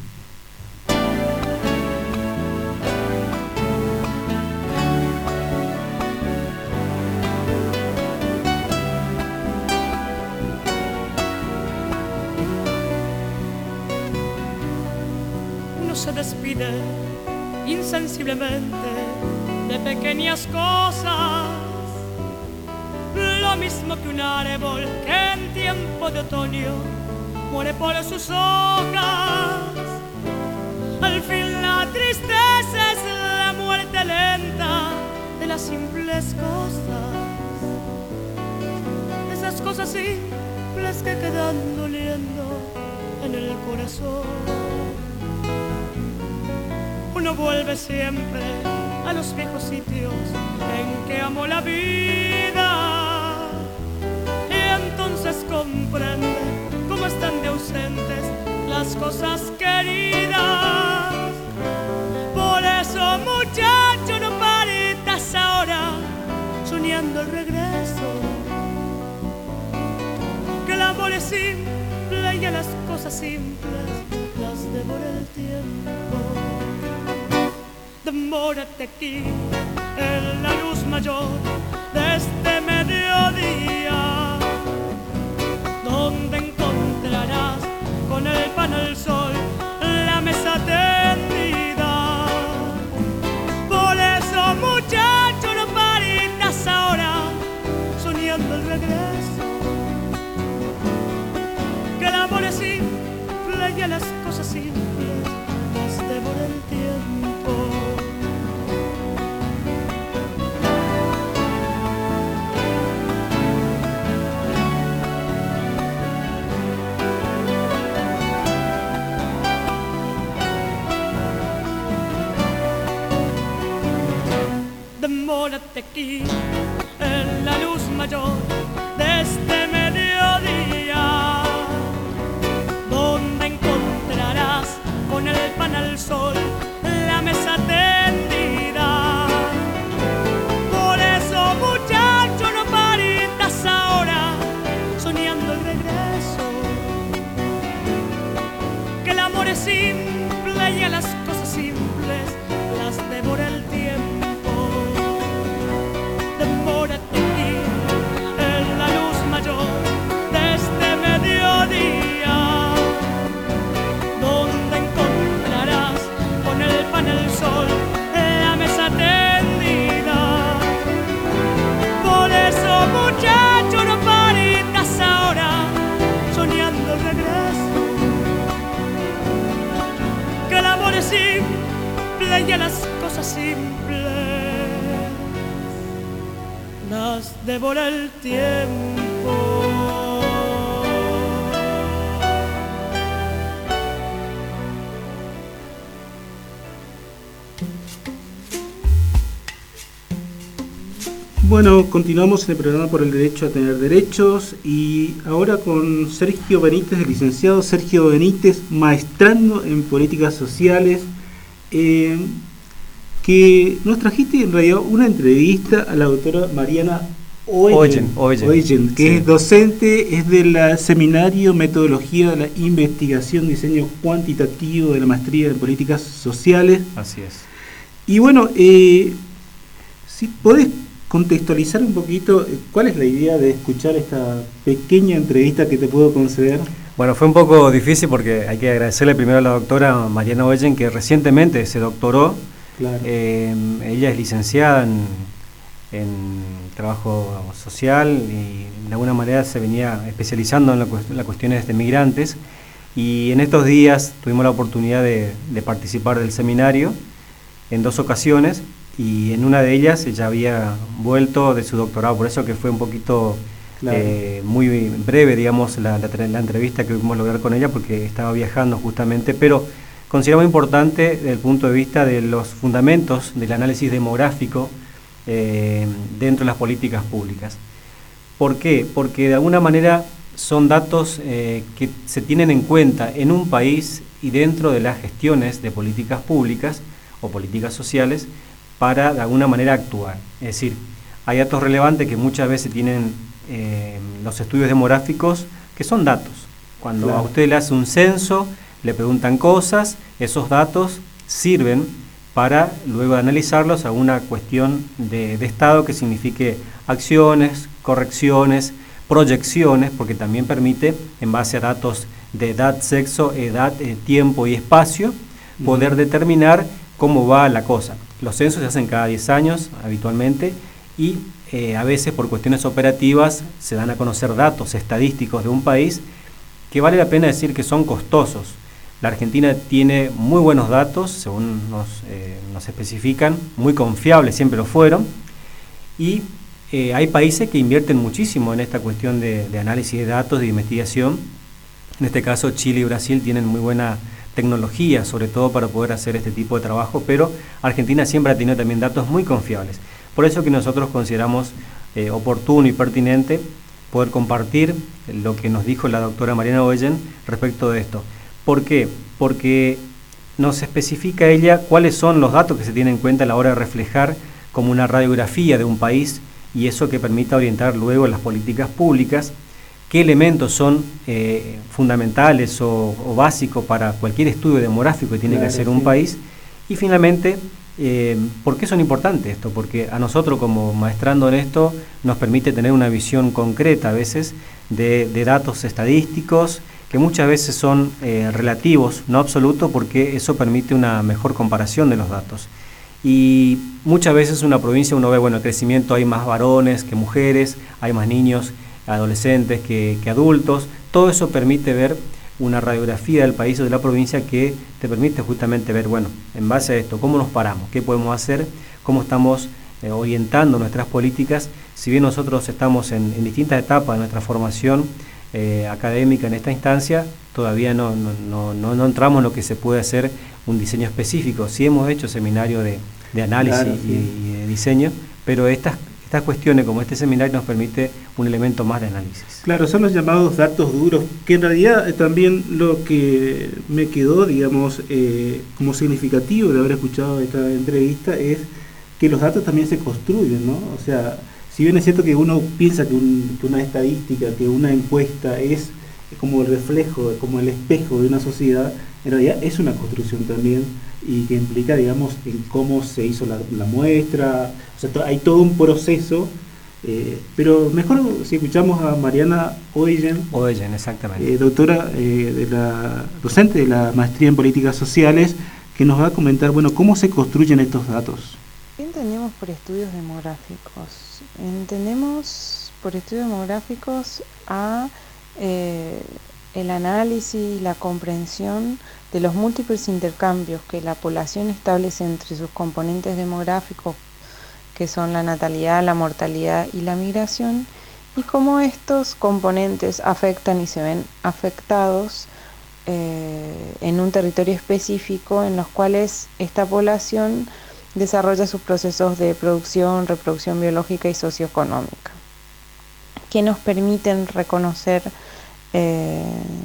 Uno se despide insensiblemente de pequeñas cosas, lo mismo que un árbol que en tiempo de otoño muere por sus hojas. Al fin la tristeza es la muerte lenta de las simples cosas, esas cosas simples que quedan doliendo en el corazón. Uno vuelve siempre a los viejos sitios en que amó la vida, y entonces comprende cómo están de ausentes las cosas queridas. Por eso, muchacho, no paritas ahora soñando el regreso, que el amor es simple y a las cosas simples las devora el tiempo. Demórate aquí en la luz mayor de este mediodía, donde encontrarás con el pan al sol la mesa tendida. Por eso, muchacho, no paritas ahora soñando el regreso, que el amor es simple y a las cosas simples las devora el tiempo. Demórate aquí en la luz mayor de este mediodía, donde encontrarás con el pan al sol la mesa tendida. Por eso, muchacho, no paritas ahora soñando el regreso, que el amor es simple y a las cosas simples las devora el tiempo. Demórate aquí en la luz mayor de este mediodía, donde encontrarás con el pan el sol la mesa tendida. Por eso, muchacho, no paritas ahora soñando el regreso, que el amor es simple y a las cosas simples las devora el tiempo.
Bueno, continuamos en el programa Por el Derecho a Tener Derechos, y ahora con Sergio Benítez, el licenciado Sergio Benítez, maestrando en políticas sociales, eh, que nos trajiste en realidad una entrevista a la doctora Mariana Oyen,
Oyen,
Oyen, que
sí.
es docente, es del Seminario Metodología de la Investigación, Diseño Cuantitativo de la Maestría en Políticas Sociales.
Así es.
Y bueno, eh, si podés contextualizar un poquito cuál es la idea de escuchar esta pequeña entrevista que te puedo conceder.
Bueno, fue un poco difícil porque hay que agradecerle primero a la doctora Mariana Oyen, que recientemente se doctoró.
Claro.
Eh, ella es licenciada en, en trabajo social y de alguna manera se venía especializando en las la cuestiones de migrantes, y en estos días tuvimos la oportunidad de, de participar del seminario en dos ocasiones, y en una de ellas ella había vuelto de su doctorado, por eso que fue un poquito claro. eh, muy breve, digamos, la, la, la entrevista que pudimos lograr con ella, porque estaba viajando justamente, pero consideramos importante desde el punto de vista de los fundamentos del análisis demográfico eh, dentro de las políticas públicas. ¿Por qué? Porque de alguna manera son datos eh, que se tienen en cuenta en un país y dentro de las gestiones de políticas públicas o políticas sociales para de alguna manera actuar. Es decir, hay datos relevantes que muchas veces tienen eh, los estudios demográficos, que son datos. Cuando
claro.
a usted le hace un censo, le preguntan cosas, esos datos sirven para luego analizarlos a una cuestión de, de Estado que signifique acciones, correcciones, proyecciones, porque también permite, en base a datos de edad, sexo, edad, eh, tiempo y espacio, poder uh-huh. determinar cómo va la cosa. Los censos se hacen cada diez años habitualmente y eh, a veces por cuestiones operativas se dan a conocer datos estadísticos de un país que vale la pena decir que son costosos. La Argentina tiene muy buenos datos, según nos, eh, nos especifican, muy confiables, siempre lo fueron, y eh, hay países que invierten muchísimo en esta cuestión de, de análisis de datos, de investigación. En este caso Chile y Brasil tienen muy buena tecnología, sobre todo para poder hacer este tipo de trabajo, pero Argentina siempre ha tenido también datos muy confiables. Por eso que nosotros consideramos eh, oportuno y pertinente poder compartir lo que nos dijo la doctora Mariana Oeyen respecto de esto. ¿Por qué? Porque nos especifica ella cuáles son los datos que se tienen en cuenta a la hora de reflejar como una radiografía de un país y eso que permita orientar luego las políticas públicas, qué elementos son eh, fundamentales o, o básicos para cualquier estudio demográfico que tiene claro, que hacer un sí. país y finalmente, eh, ¿por qué son importantes esto? Porque a nosotros como maestrando en esto nos permite tener una visión concreta a veces de, de datos estadísticos que muchas veces son eh, relativos, no absolutos, porque eso permite una mejor comparación de los datos. Y muchas veces en una provincia uno ve, bueno, el crecimiento hay más varones que mujeres, hay más niños, adolescentes que, que adultos, todo eso permite ver una radiografía del país o de la provincia que te permite justamente ver, bueno, en base a esto, cómo nos paramos, qué podemos hacer, cómo estamos eh, orientando nuestras políticas, si bien nosotros estamos en, en distintas etapas de nuestra formación eh, académica en esta instancia, todavía no, no, no, no, no entramos en lo que se puede hacer un diseño específico, sí hemos hecho seminario de, de análisis claro, sí. y, y de diseño, pero estas Estas cuestiones como este seminario nos permite un elemento más de análisis.
Claro, son los llamados datos duros, que en realidad eh, también lo que me quedó, digamos, eh, como significativo de haber escuchado esta entrevista es que los datos también se construyen, ¿no? O sea, si bien es cierto que uno piensa que, un, que una estadística, que una encuesta es como el reflejo, como el espejo de una sociedad, en realidad es una construcción también y que implica, digamos, en cómo se hizo la, la muestra, o sea, to, hay todo un proceso, eh, pero mejor si escuchamos a Mariana Oeyen,
Oeyen, exactamente,
eh, doctora, eh, de la, docente de la maestría en políticas sociales, que nos va a comentar, bueno, cómo se construyen estos datos.
¿Qué entendemos por estudios demográficos? Entendemos por estudios demográficos a eh, el análisis y la comprensión de los múltiples intercambios que la población establece entre sus componentes demográficos, que son la natalidad, la mortalidad y la migración, y cómo estos componentes afectan y se ven afectados eh, en un territorio específico en los cuales esta población desarrolla sus procesos de producción, reproducción biológica y socioeconómica, que nos permiten reconocer eh,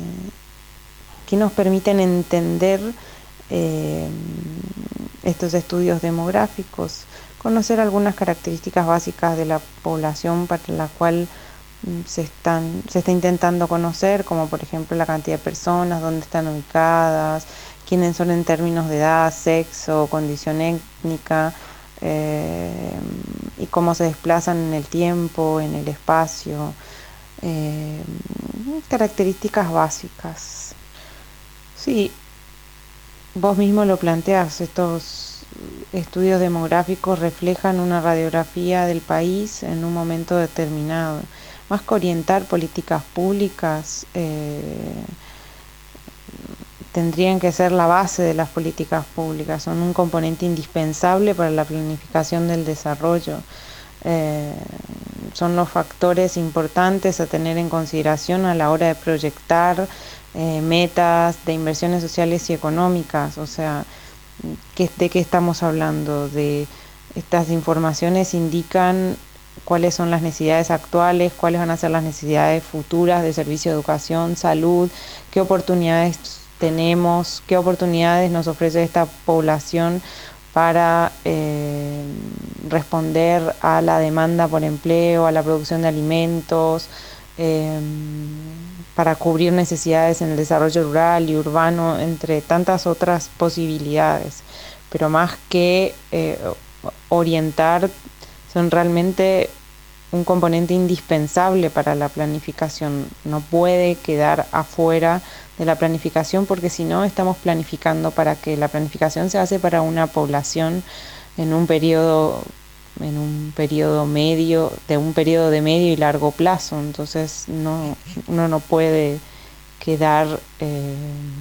que nos permiten entender eh, estos estudios demográficos, conocer algunas características básicas de la población para la cual se, están, se está intentando conocer, como por ejemplo la cantidad de personas, dónde están ubicadas, quiénes son en términos de edad, sexo, condición étnica, eh, y cómo se desplazan en el tiempo, en el espacio, eh, características básicas. Sí, vos mismo lo planteás, estos estudios demográficos reflejan una radiografía del país en un momento determinado. Más que orientar políticas públicas, eh, tendrían que ser la base de las políticas públicas, son un componente indispensable para la planificación del desarrollo. Eh, son los factores importantes a tener en consideración a la hora de proyectar Eh, metas de inversiones sociales y económicas. O sea, ¿qué, ¿de qué estamos hablando? De estas informaciones indican cuáles son las necesidades actuales, cuáles van a ser las necesidades futuras de servicio de educación, salud, qué oportunidades tenemos, qué oportunidades nos ofrece esta población para eh, responder a la demanda por empleo, a la producción de alimentos, eh, para cubrir necesidades en el desarrollo rural y urbano, entre tantas otras posibilidades. Pero más que eh, orientar, son realmente un componente indispensable para la planificación. No puede quedar afuera de la planificación, porque si no estamos planificando para que la planificación se hace para una población en un periodo en un periodo medio, de un periodo de medio y largo plazo. Entonces no, uno no puede quedar eh,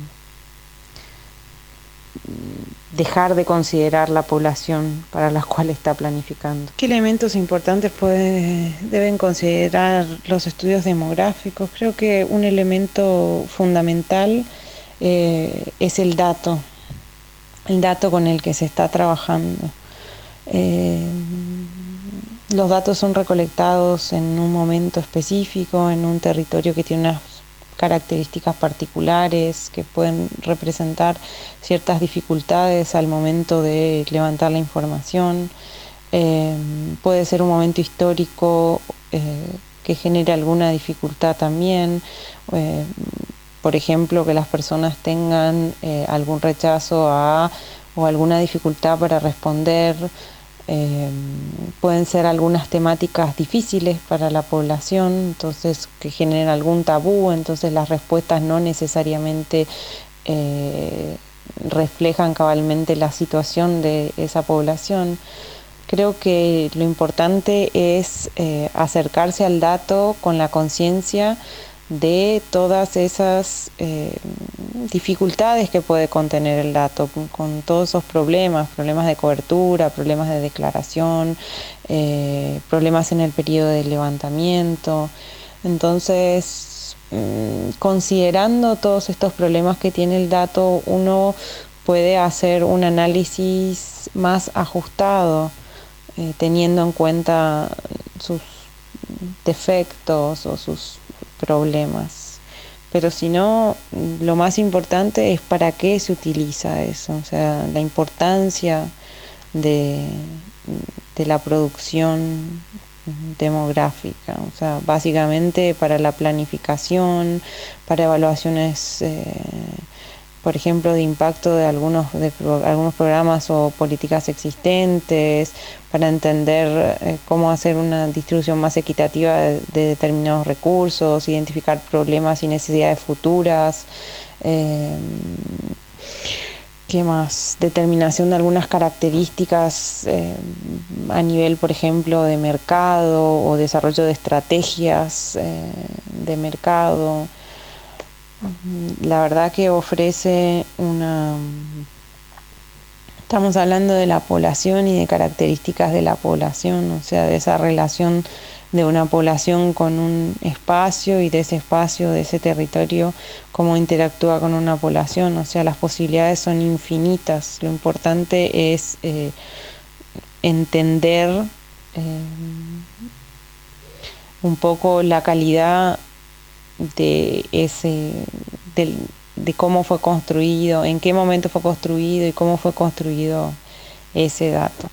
dejar de considerar la población para la cual está planificando. ¿Qué elementos importantes puede, deben considerar los estudios demográficos? Creo que un elemento fundamental eh, es el dato, el dato con el que se está trabajando. Eh, los datos son recolectados en un momento específico, en un territorio que tiene unas características particulares que pueden representar ciertas dificultades al momento de levantar la información. Eh, puede ser un momento histórico eh, que genere alguna dificultad también. Eh, por ejemplo, que las personas tengan eh, algún rechazo a o alguna dificultad para responder. Eh, pueden ser algunas temáticas difíciles para la población, entonces que generen algún tabú, entonces las respuestas no necesariamente eh, reflejan cabalmente la situación de esa población. Creo que lo importante es eh, acercarse al dato con la conciencia de todas esas eh, dificultades que puede contener el dato, con todos esos problemas, problemas de cobertura, problemas de declaración, eh, problemas en el periodo de levantamiento. Entonces, mmm, considerando todos estos problemas que tiene el dato, uno puede hacer un análisis más ajustado, eh, teniendo en cuenta sus defectos o sus problemas. Pero si no, lo más importante es para qué se utiliza eso, o sea, la importancia de, de la producción demográfica, o sea, básicamente para la planificación, para evaluaciones, eh, por ejemplo, de impacto de algunos, de pro, algunos programas o políticas existentes, para entender eh, cómo hacer una distribución más equitativa de, de determinados recursos, identificar problemas y necesidades futuras. Eh, ¿Qué más? Determinación de algunas características eh, a nivel, por ejemplo, de mercado o desarrollo de estrategias eh, de mercado. La verdad que ofrece una... Estamos hablando de la población y de características de la población, o sea, de esa relación de una población con un espacio y de ese espacio, de ese territorio, cómo interactúa con una población, o sea, las posibilidades son infinitas. Lo importante es eh, entender eh, un poco la calidad de ese del, de cómo fue construido, en qué momento fue construido y cómo fue construido ese dato.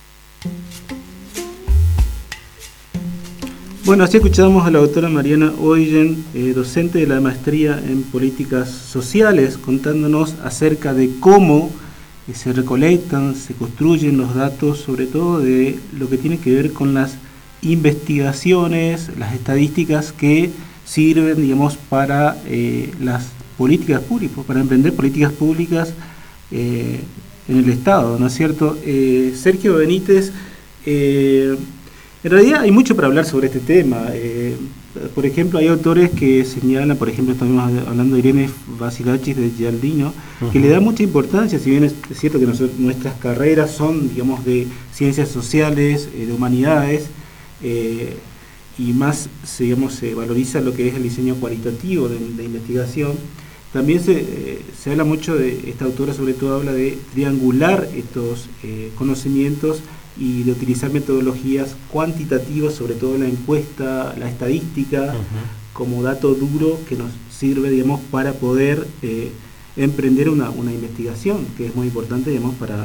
Bueno, así escuchamos a la doctora Mariana Oyen, eh, docente de la maestría en políticas sociales, contándonos acerca de cómo eh, se recolectan, se construyen los datos, sobre todo de lo que tiene que ver con las investigaciones, las estadísticas que sirven, digamos, para eh, las políticas públicas, para emprender políticas públicas eh, en el Estado, ¿no es cierto? Eh, Sergio Benítez, eh, en realidad hay mucho para hablar sobre este tema. Eh, por ejemplo, hay autores que señalan, por ejemplo, estamos hablando de Irene Vasilachis de Gialdino, uh-huh. que le da mucha importancia, si bien es cierto que nosotros, nuestras carreras son, digamos, de ciencias sociales, eh, de humanidades, eh, y más, digamos, se valoriza lo que es el diseño cualitativo de, de investigación. También se, eh, se habla mucho de, esta autora sobre todo habla de triangular estos eh, conocimientos y de utilizar metodologías cuantitativas, sobre todo la encuesta, la estadística, uh-huh. como dato duro que nos sirve, digamos, para poder eh, emprender una, una investigación, que es muy importante, digamos, para,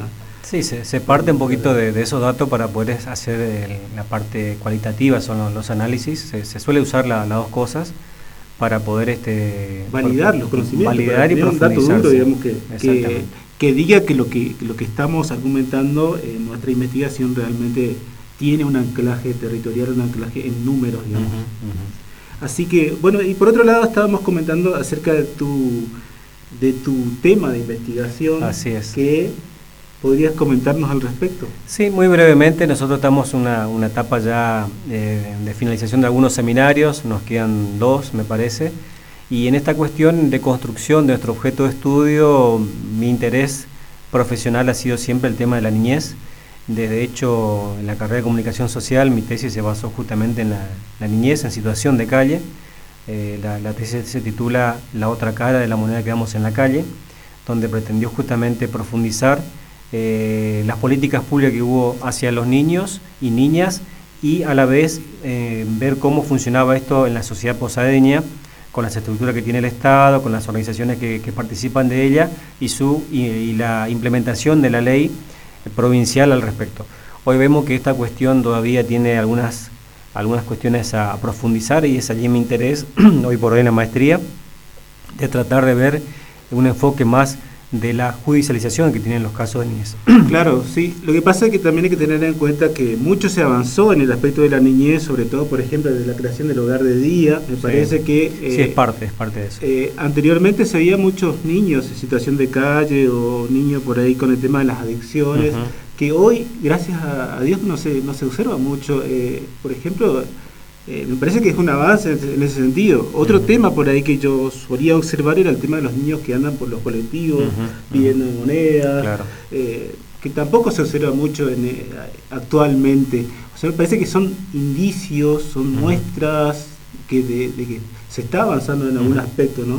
Sí, se, se parte un poquito de, de esos datos para poder hacer el, la parte cualitativa, son los, los análisis. Se, se suele usar la, las dos cosas para poder este
validar los conocimientos,
validar y
profundizar. Un dato duro, digamos, que, que, que diga que lo que lo que estamos argumentando en nuestra investigación realmente tiene un anclaje territorial, un anclaje en números, digamos. Uh-huh, uh-huh. Así que, bueno, y por otro lado estábamos comentando acerca de tu de tu tema de investigación.
Así es.
Que ¿podrías comentarnos al respecto?
Sí, muy brevemente. Nosotros estamos en una, una etapa ya eh, de finalización de algunos seminarios, nos quedan dos, me parece, y en esta cuestión de construcción de nuestro objeto de estudio, mi interés profesional ha sido siempre el tema de la niñez. Desde hecho, en la carrera de comunicación social, mi tesis se basó justamente en la, la niñez en situación de calle. Eh, la, la tesis se titula La otra cara de la moneda que damos en la calle, donde pretendió justamente profundizar Eh, las políticas públicas que hubo hacia los niños y niñas y a la vez eh, ver cómo funcionaba esto en la sociedad posadeña, con las estructuras que tiene el Estado, con las organizaciones que, que participan de ella y, su, y, y la implementación de la ley provincial al respecto. Hoy vemos que esta cuestión todavía tiene algunas, algunas cuestiones a, a profundizar y es allí mi interés, hoy por hoy en la maestría, de tratar de ver un enfoque más de la judicialización que tienen los casos de niñez.
Claro, sí. Lo que pasa es que también hay que tener en cuenta que mucho se avanzó en el aspecto de la niñez, sobre todo, por ejemplo, de la creación del hogar de día. Me sí. parece que... Eh,
sí, es parte, es parte de eso.
Eh, anteriormente se veía muchos niños en situación de calle o niños por ahí con el tema de las adicciones, uh-huh. que hoy, gracias a, a Dios, no se, no se observa mucho. Eh, por ejemplo... Eh, me parece que es un avance en ese sentido. Otro uh-huh. tema por ahí que yo solía observar era el tema de los niños que andan por los colectivos uh-huh. pidiendo uh-huh. monedas, claro. eh, que tampoco se observa mucho en, eh, actualmente. O sea, me parece que son indicios, son uh-huh. muestras que de, de que se está avanzando en algún uh-huh. aspecto, ¿no?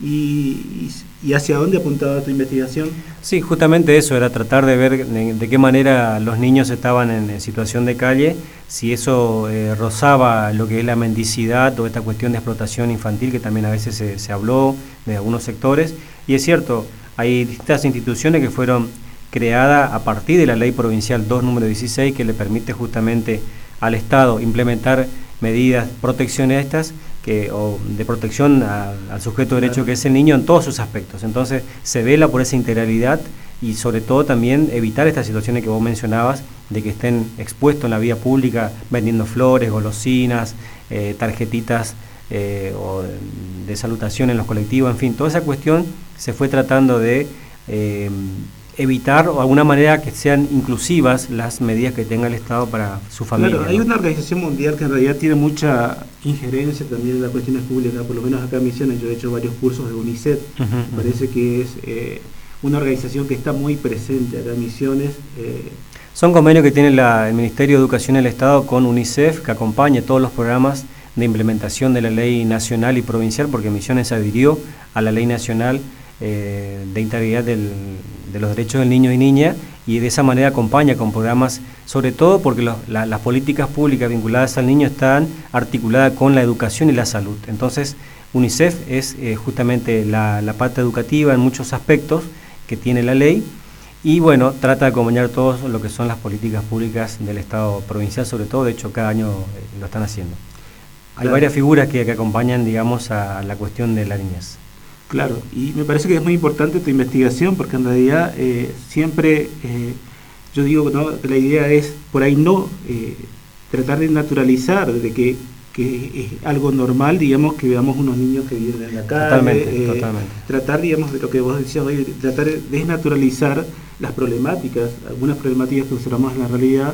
Y, y hacia dónde apuntaba tu investigación.
Sí, justamente eso, era tratar de ver de, de qué manera los niños estaban en, en situación de calle, si eso eh, rozaba lo que es la mendicidad o esta cuestión de explotación infantil que también a veces se, se habló de algunos sectores. Y es cierto, hay distintas instituciones que fueron creadas a partir de la ley provincial dos número dieciséis, que le permite justamente al Estado implementar medidas proteccionistas que, o de protección a, al sujeto de derecho, claro. que es el niño en todos sus aspectos. Entonces se vela por esa integralidad y sobre todo también evitar estas situaciones que vos mencionabas, de que estén expuestos en la vía pública vendiendo flores, golosinas, eh, tarjetitas eh, o de salutación en los colectivos, en fin, toda esa cuestión se fue tratando de eh, evitar o de alguna manera que sean inclusivas las medidas que tenga el Estado para su familia.
Claro, hay ¿no? una organización mundial que en realidad tiene mucha injerencia también en las cuestiones públicas, por lo menos acá en Misiones. Yo he hecho varios cursos de UNICEF, uh-huh, parece uh-huh. que es eh, una organización que está muy presente acá en Misiones. Eh,
Son convenios que tiene la, el Ministerio de Educación del Estado con UNICEF, que acompaña todos los programas de implementación de la ley nacional y provincial, porque Misiones se adhirió a la ley nacional eh, de integridad del, de los derechos del niño y niña, y de esa manera acompaña con programas, sobre todo porque los, la, las políticas públicas vinculadas al niño están articuladas con la educación y la salud. Entonces, UNICEF es eh, justamente la, la parte educativa en muchos aspectos que tiene la ley, y bueno, trata de acompañar todo lo que son las políticas públicas del Estado provincial, sobre todo, de hecho cada año eh, lo están haciendo. Hay claro. varias figuras que, que acompañan, digamos, a la cuestión de la niñez.
Claro, y me parece que es muy importante tu investigación, porque en realidad eh, siempre, eh, yo digo, ¿no?, que la idea es, por ahí no, eh, tratar de naturalizar, de que, que es algo normal, digamos, que veamos unos niños que viven en la calle.
Totalmente,
eh,
totalmente.
Tratar, digamos, de lo que vos decías hoy, tratar de desnaturalizar las problemáticas, algunas problemáticas que observamos en la realidad,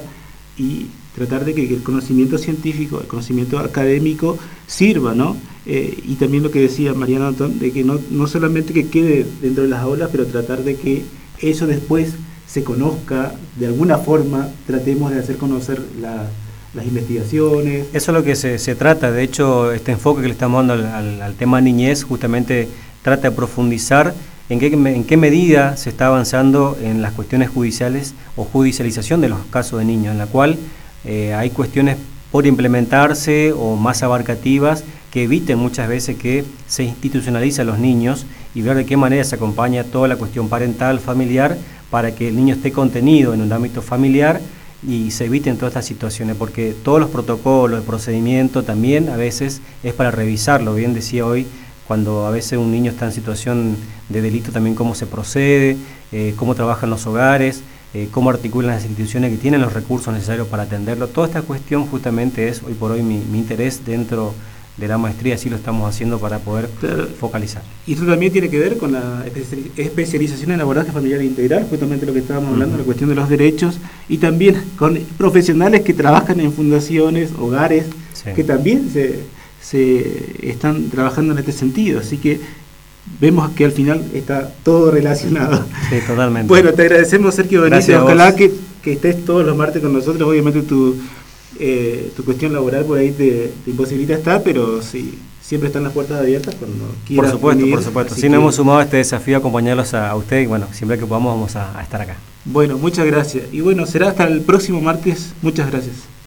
y tratar de que, que el conocimiento científico, el conocimiento académico sirva, ¿no? Eh, y también lo que decía Mariana Antón, de que no, no solamente que quede dentro de las aulas, pero tratar de que eso después se conozca, de alguna forma tratemos de hacer conocer la, las investigaciones.
Eso es lo que se, se trata. De hecho, este enfoque que le estamos dando al, al, al tema niñez justamente trata de profundizar en qué, en qué medida se está avanzando en las cuestiones judiciales o judicialización de los casos de niños, en la cual eh, hay cuestiones por implementarse o más abarcativas que eviten muchas veces que se institucionalice a los niños y ver de qué manera se acompaña toda la cuestión parental, familiar, para que el niño esté contenido en un ámbito familiar y se eviten todas estas situaciones, porque todos los protocolos, el procedimiento también a veces es para revisarlo. Bien decía hoy, cuando a veces un niño está en situación de delito, también cómo se procede, eh, cómo trabajan los hogares, eh, cómo articulan las instituciones que tienen los recursos necesarios para atenderlo. Toda esta cuestión justamente es hoy por hoy mi, mi interés dentro de la maestría, así lo estamos haciendo para poder claro. focalizar.
Y esto también tiene que ver con la especialización en abordaje familiar integral, justamente lo que estábamos hablando, uh-huh. la cuestión de los derechos, y también con profesionales que trabajan en fundaciones, hogares, sí. que también se, se están trabajando en este sentido, así que vemos que al final está todo relacionado.
Sí, totalmente.
Bueno, te agradecemos, Sergio Benítez, ojalá que, que estés todos los martes con nosotros, obviamente tu... Eh, tu cuestión laboral por ahí te, te imposibilita estar, pero sí, siempre están las puertas abiertas cuando quieras.
Por supuesto,
venir,
por supuesto. Sí,
que...
nos hemos sumado a este desafío a acompañarlos a, a ustedes y bueno, siempre que podamos vamos a, a estar acá.
Bueno, muchas gracias. Y bueno, será hasta el próximo martes. Muchas gracias.